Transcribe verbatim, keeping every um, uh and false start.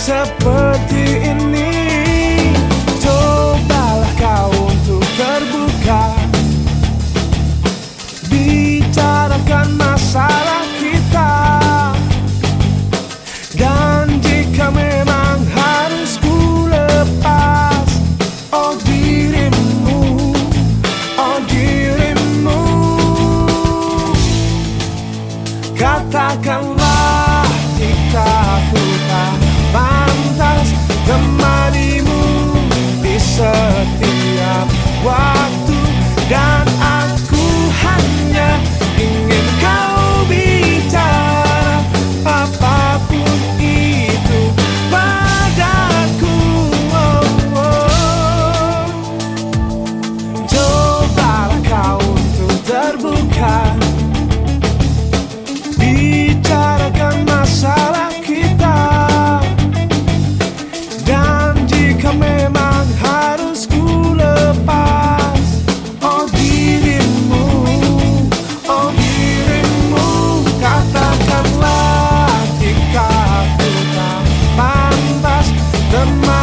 seperti ini. Cobalah kau untuk terbuka, bicarakan masalah kita. Dan jika memang harus ku lepas, oh dirimu, oh dirimu, katakanlah jika ku tak pantas temanimu di setiap waktu. Dan aku hanya ingin kau bicara apapun itu padaku. Oh, oh. Cobalah kau untuk terbuka, bicarakan masalah kita. Dan jika memang harus ku lepas, oh dirimu, oh dirimu, katakanlah jika aku tak pantas teman.